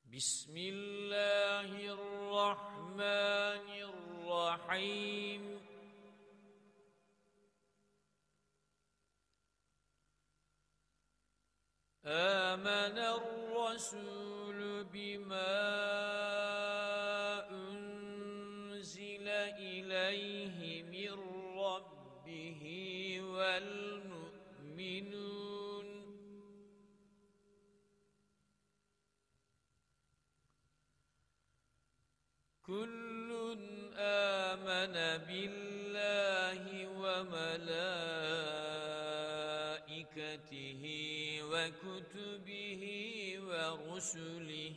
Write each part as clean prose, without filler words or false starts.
بسم الله الرحمن الرحيم آمن الرسول بما أنزل إليه من ربه والمؤمنون كل آمن بالله وملائكته وكتبه ورسله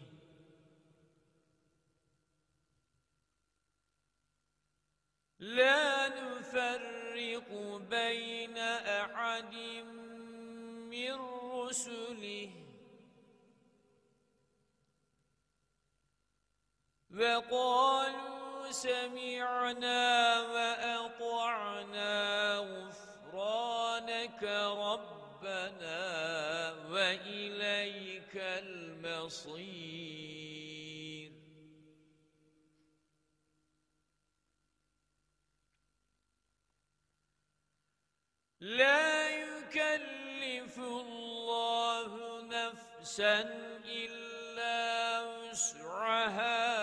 لا نفرق بين أحد من رسله وقالوا سمعنا وأطعنا غفرانك ربنا وإليك المصير لا يكلف الله نفسا إلا وسعها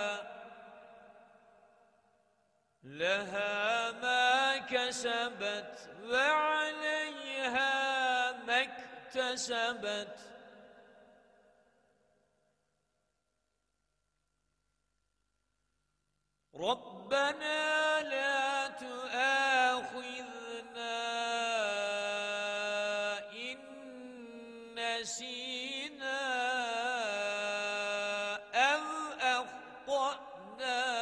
لها ما كسبت وعليها ما اكتسبت ربنا لا تؤاخذنا إن نسينا أو أخطأنا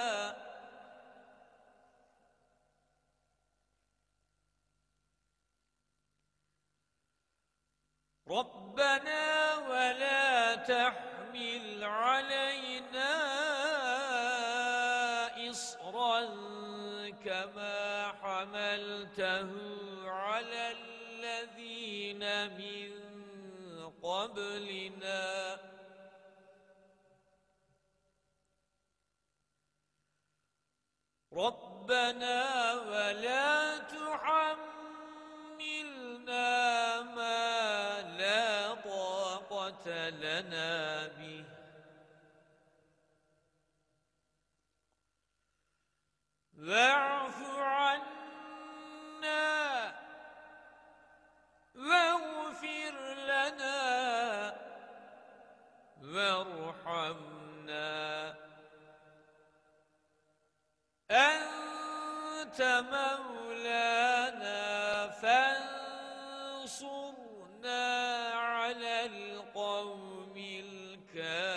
ربنا ولا تحمل علينا إصرا كما حملته على الذين من قبلنا ربنا ولا تحملنا ما لا طاقة لنا به واعف عنا واغفر لنا وارحمنا أنت مولانا فانصرنا على القوم الكافرين